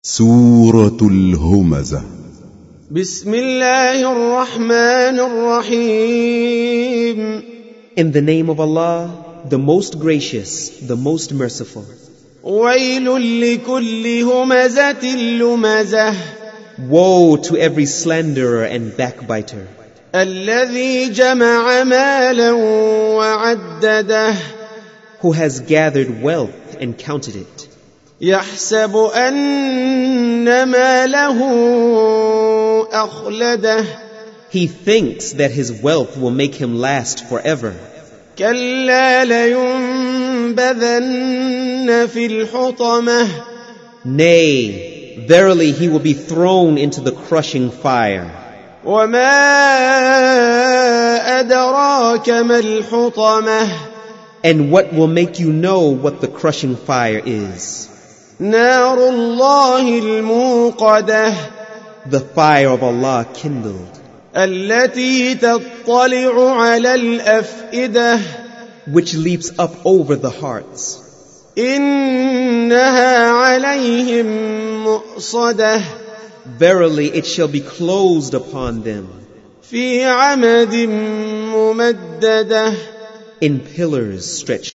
سورة الهمزة. بسم الله الرحمن الرحيم. In the name of Allah, the most gracious, the most merciful. ويل لكل همزة لمزة. Woe to every slanderer and backbiter. الذي جمع مالا وعدده. Who has gathered wealth and counted it. يحسب أن ماله أخلده. He thinks that his wealth will make him last forever. كلا لينبذن في الحطمة. Nay, verily he will be thrown into the crushing fire. وما أدراك ما الحطمة. And what will make you know what the crushing fire is? نار الله الموقدة. The fire of Allah kindled. التي تطلع على الأفئدة. Which leaps up over the hearts. إنها عليهم مؤصدة. Verily it shall be closed upon them. في عمد ممددة. In pillars stretched